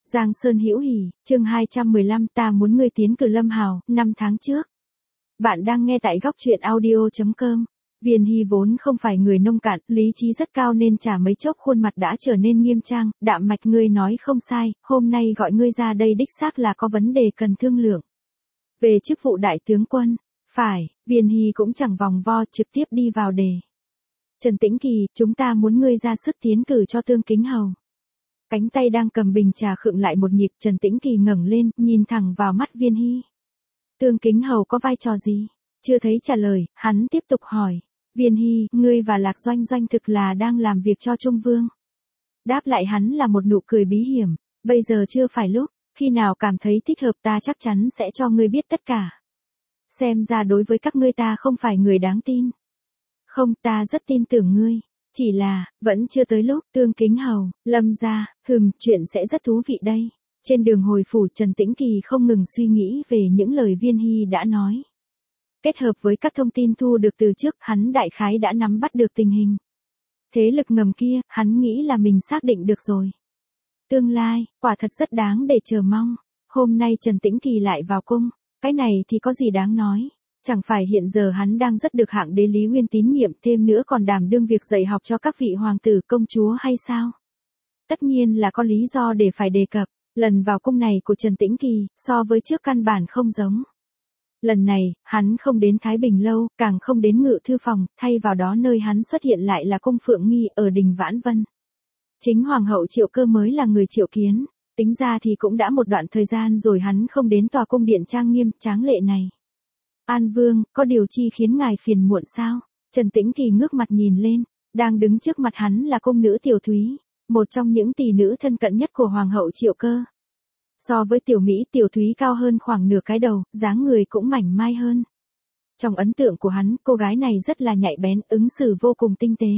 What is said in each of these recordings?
Giang Sơn Hữu Hỉ, chương 215 ta muốn ngươi tiến cử Lâm Hào, 5 tháng trước. Bạn đang nghe tại góc truyện audio.com. Viên Hy vốn không phải người nông cạn, lý trí rất cao nên chả mấy chốc khuôn mặt đã trở nên nghiêm trang, đạm mạch ngươi nói không sai, hôm nay gọi ngươi ra đây đích xác là có vấn đề cần thương lượng. Về chức vụ đại tướng quân, phải, Viên Hy cũng chẳng vòng vo trực tiếp đi vào đề. Trần Tĩnh Kỳ, chúng ta muốn ngươi ra sức tiến cử cho Tương Kính Hầu. Cánh tay đang cầm bình trà khựng lại một nhịp, Trần Tĩnh Kỳ ngẩng lên, nhìn thẳng vào mắt Viên Hy. Tương Kính Hầu có vai trò gì? Chưa thấy trả lời, hắn tiếp tục hỏi. Viên Hy, ngươi và Lạc Doanh Doanh thực là đang làm việc cho Trung Vương. Đáp lại hắn là một nụ cười bí hiểm, bây giờ chưa phải lúc, khi nào cảm thấy thích hợp ta chắc chắn sẽ cho ngươi biết tất cả. Xem ra đối với các ngươi ta không phải người đáng tin. Không, ta rất tin tưởng ngươi. Chỉ là, vẫn chưa tới lúc, Tương Kính Hầu, Lâm gia, chuyện sẽ rất thú vị đây. Trên đường hồi phủ Trần Tĩnh Kỳ không ngừng suy nghĩ về những lời Viên Hy đã nói. Kết hợp với các thông tin thu được từ trước, hắn đại khái đã nắm bắt được tình hình. Thế lực ngầm kia, hắn nghĩ là mình xác định được rồi. Tương lai, quả thật rất đáng để chờ mong. Hôm nay Trần Tĩnh Kỳ lại vào cung, cái này thì có gì đáng nói. Chẳng phải hiện giờ hắn đang rất được hạng đế Lý Nguyên tín nhiệm, thêm nữa còn đảm đương việc dạy học cho các vị hoàng tử công chúa hay sao? Tất nhiên là có lý do để phải đề cập, lần vào cung này của Trần Tĩnh Kỳ, so với trước căn bản không giống. Lần này, hắn không đến Thái Bình Lâu, càng không đến Ngự Thư Phòng, thay vào đó nơi hắn xuất hiện lại là cung Phượng Nghi ở đình Vãn Vân. Chính Hoàng hậu Triệu Cơ mới là người triệu kiến, tính ra thì cũng đã một đoạn thời gian rồi hắn không đến tòa cung điện trang nghiêm, tráng lệ này. An Vương, có điều chi khiến ngài phiền muộn sao? Trần Tĩnh Kỳ ngước mặt nhìn lên, đang đứng trước mặt hắn là cung nữ Tiểu Thúy, một trong những tỷ nữ thân cận nhất của Hoàng hậu Triệu Cơ. So với Tiểu Mỹ, Tiểu Thúy cao hơn khoảng nửa cái đầu, dáng người cũng mảnh mai hơn. Trong ấn tượng của hắn, cô gái này rất là nhạy bén, ứng xử vô cùng tinh tế.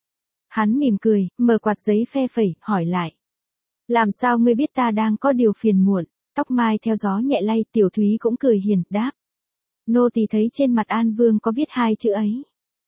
Hắn mỉm cười, mở quạt giấy phe phẩy, hỏi lại. Làm sao ngươi biết ta đang có điều phiền muộn? Tóc mai theo gió nhẹ lay, Tiểu Thúy cũng cười hiền, đáp. Nô tỳ thấy trên mặt An Vương có viết 2 chữ ấy.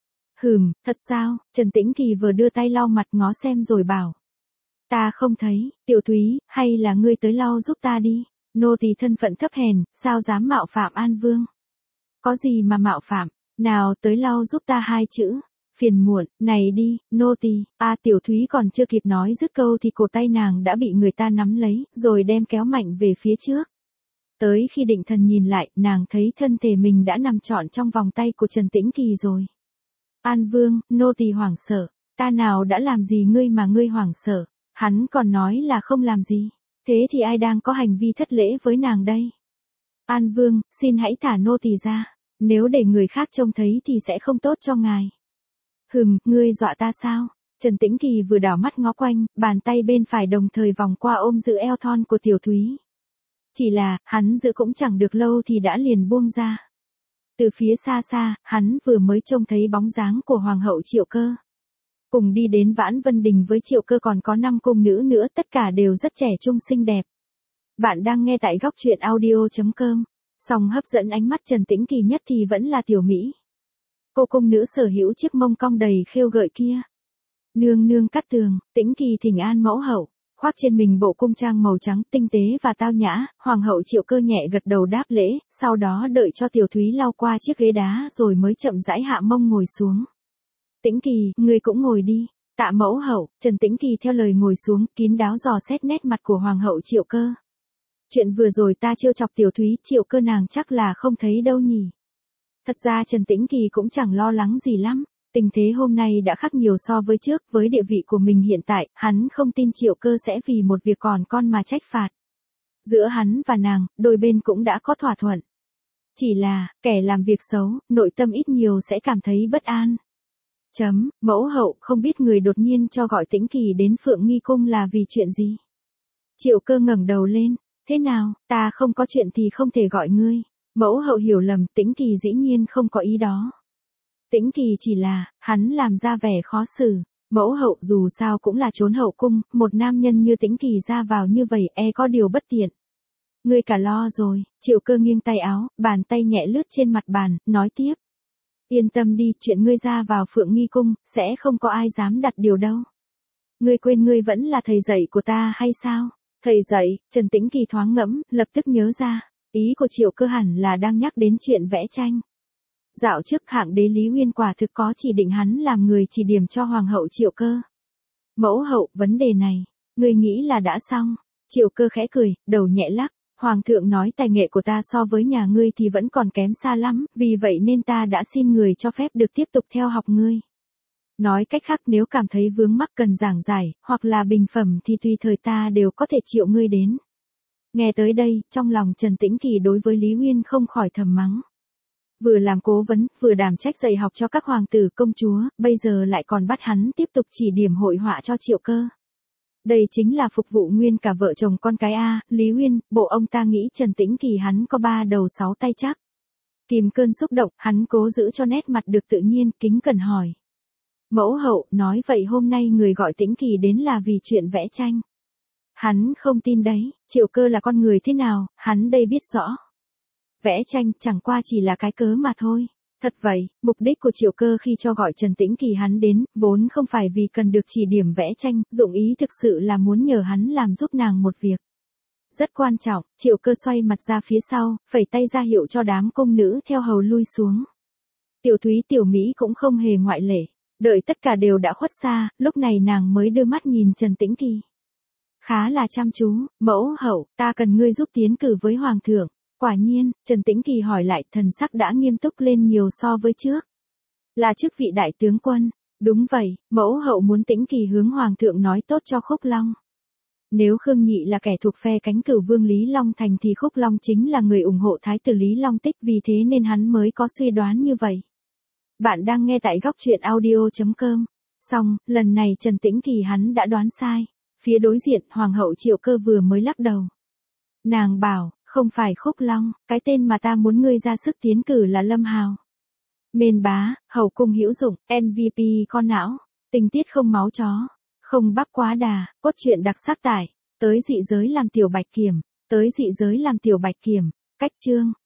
Thật sao? Trần Tĩnh Kỳ vừa đưa tay lau mặt ngó xem rồi bảo. Ta không thấy, Tiểu Thúy, hay là ngươi tới lau giúp ta đi. Nô tỳ thân phận thấp hèn, sao dám mạo phạm An Vương? Có gì mà mạo phạm, nào tới lau giúp ta 2 chữ. Phiền muộn, này đi, nô tỳ. Tiểu Thúy còn chưa kịp nói dứt câu thì cổ tay nàng đã bị người ta nắm lấy, rồi đem kéo mạnh về phía trước. Tới khi định thần nhìn lại, nàng thấy thân thể mình đã nằm trọn trong vòng tay của Trần Tĩnh Kỳ rồi. An Vương, nô tỳ hoảng sợ, ta nào đã làm gì ngươi mà ngươi hoảng sợ, hắn còn nói là không làm gì, thế thì ai đang có hành vi thất lễ với nàng đây? An Vương, xin hãy thả nô tỳ ra, nếu để người khác trông thấy thì sẽ không tốt cho ngài. Ngươi dọa ta sao? Trần Tĩnh Kỳ vừa đảo mắt ngó quanh, bàn tay bên phải đồng thời vòng qua ôm giữ eo thon của Tiểu Thúy. Chỉ là, hắn giữ cũng chẳng được lâu thì đã liền buông ra. Từ phía xa xa, hắn vừa mới trông thấy bóng dáng của Hoàng hậu Triệu Cơ. Cùng đi đến Vãn Vân Đình với Triệu Cơ còn có 5 cung nữ nữa, tất cả đều rất trẻ trung xinh đẹp. Bạn đang nghe tại góc truyện audio.com. Song hấp dẫn ánh mắt Trần Tĩnh Kỳ nhất thì vẫn là Tiểu Mỹ. Cô cung nữ sở hữu chiếc mông cong đầy khêu gợi kia. Nương nương Cát Tường, Tĩnh Kỳ thỉnh an mẫu hậu. Khoác trên mình bộ cung trang màu trắng tinh tế và tao nhã, Hoàng hậu Triệu Cơ nhẹ gật đầu đáp lễ, sau đó đợi cho Tiểu Thúy lau qua chiếc ghế đá rồi mới chậm rãi hạ mông ngồi xuống. Tĩnh Kỳ, ngươi cũng ngồi đi. Tạ mẫu hậu. Trần Tĩnh Kỳ theo lời ngồi xuống, kín đáo dò xét nét mặt của Hoàng hậu Triệu Cơ. Chuyện vừa rồi ta trêu chọc Tiểu Thúy, Triệu Cơ nàng chắc là không thấy đâu nhỉ. Thật ra Trần Tĩnh Kỳ cũng chẳng lo lắng gì lắm. Tình thế hôm nay đã khác nhiều so với trước, với địa vị của mình hiện tại, hắn không tin Triệu Cơ sẽ vì một việc còn con mà trách phạt. Giữa hắn và nàng, đôi bên cũng đã có thỏa thuận. Chỉ là, kẻ làm việc xấu, nội tâm ít nhiều sẽ cảm thấy bất an. Mẫu hậu không biết người đột nhiên cho gọi Tĩnh Kỳ đến Phượng Nghi Cung là vì chuyện gì? Triệu Cơ ngẩng đầu lên, thế nào, ta không có chuyện thì không thể gọi ngươi. Mẫu hậu hiểu lầm, Tĩnh Kỳ dĩ nhiên không có ý đó. Tĩnh Kỳ chỉ là, hắn làm ra vẻ khó xử. Mẫu hậu dù sao cũng là trốn hậu cung, một nam nhân như Tĩnh Kỳ ra vào như vậy có điều bất tiện. Ngươi cả lo rồi, Triệu Cơ nghiêng tay áo, bàn tay nhẹ lướt trên mặt bàn, nói tiếp. Yên tâm đi, chuyện ngươi ra vào Phượng Nghi Cung, sẽ không có ai dám đặt điều đâu. Ngươi quên ngươi vẫn là thầy dạy của ta hay sao? Thầy dậy, Trần Tĩnh Kỳ thoáng ngẫm, lập tức nhớ ra, ý của Triệu Cơ hẳn là đang nhắc đến chuyện vẽ tranh. Dạo trước hạng đế Lý Uyên quả thực có chỉ định hắn làm người chỉ điểm cho Hoàng hậu Triệu Cơ. Mẫu hậu, vấn đề này, ngươi nghĩ là đã xong. Triệu Cơ khẽ cười, đầu nhẹ lắc. Hoàng thượng nói tài nghệ của ta so với nhà ngươi thì vẫn còn kém xa lắm, vì vậy nên ta đã xin người cho phép được tiếp tục theo học ngươi. Nói cách khác, nếu cảm thấy vướng mắc cần giảng giải, hoặc là bình phẩm thì tùy thời ta đều có thể triệu ngươi đến. Nghe tới đây, trong lòng Trần Tĩnh Kỳ đối với Lý Uyên không khỏi thầm mắng. Vừa làm cố vấn, vừa đảm trách dạy học cho các hoàng tử công chúa, bây giờ lại còn bắt hắn tiếp tục chỉ điểm hội họa cho Triệu Cơ. Đây chính là phục vụ nguyên cả vợ chồng con cái a. Lý Uyên, bộ ông ta nghĩ Trần Tĩnh Kỳ hắn có 3 đầu 6 tay chắc. Kìm cơn xúc động, hắn cố giữ cho nét mặt được tự nhiên, kính cẩn hỏi. Mẫu hậu, nói vậy hôm nay người gọi Tĩnh Kỳ đến là vì chuyện vẽ tranh. Hắn không tin đấy, Triệu Cơ là con người thế nào, hắn đây biết rõ. Vẽ tranh chẳng qua chỉ là cái cớ mà thôi. Thật vậy, mục đích của Triệu Cơ khi cho gọi Trần Tĩnh Kỳ hắn đến, vốn không phải vì cần được chỉ điểm vẽ tranh, dụng ý thực sự là muốn nhờ hắn làm giúp nàng một việc. Rất quan trọng, Triệu Cơ xoay mặt ra phía sau, phẩy tay ra hiệu cho đám công nữ theo hầu lui xuống. Tiểu Thúy Tiểu Mỹ cũng không hề ngoại lệ, đợi tất cả đều đã khuất xa, lúc này nàng mới đưa mắt nhìn Trần Tĩnh Kỳ. Khá là chăm chú, mẫu hậu, ta cần ngươi giúp tiến cử với Hoàng thượng. Quả nhiên, Trần Tĩnh Kỳ hỏi lại, thần sắc đã nghiêm túc lên nhiều so với trước. Là chức vị đại tướng quân. Đúng vậy, mẫu hậu muốn Tĩnh Kỳ hướng Hoàng thượng nói tốt cho Khúc Long. Nếu Khương Nhị là kẻ thuộc phe cánh cửu vương Lý Long Thành thì Khúc Long chính là người ủng hộ Thái tử Lý Long Tích, vì thế nên hắn mới có suy đoán như vậy. Bạn đang nghe tại góc truyện audio.com. Xong, lần này Trần Tĩnh Kỳ hắn đã đoán sai. Phía đối diện, Hoàng hậu Triệu Cơ vừa mới lắc đầu. Nàng bảo, không phải Khúc Long, cái tên mà ta muốn ngươi ra sức tiến cử là Lâm Hào. Mên bá, hậu cung hữu dụng, MVP con não, tình tiết không máu chó, không bắp quá đà, cốt truyện đặc sắc tải, tới dị giới làm tiểu bạch kiểm, cách chương.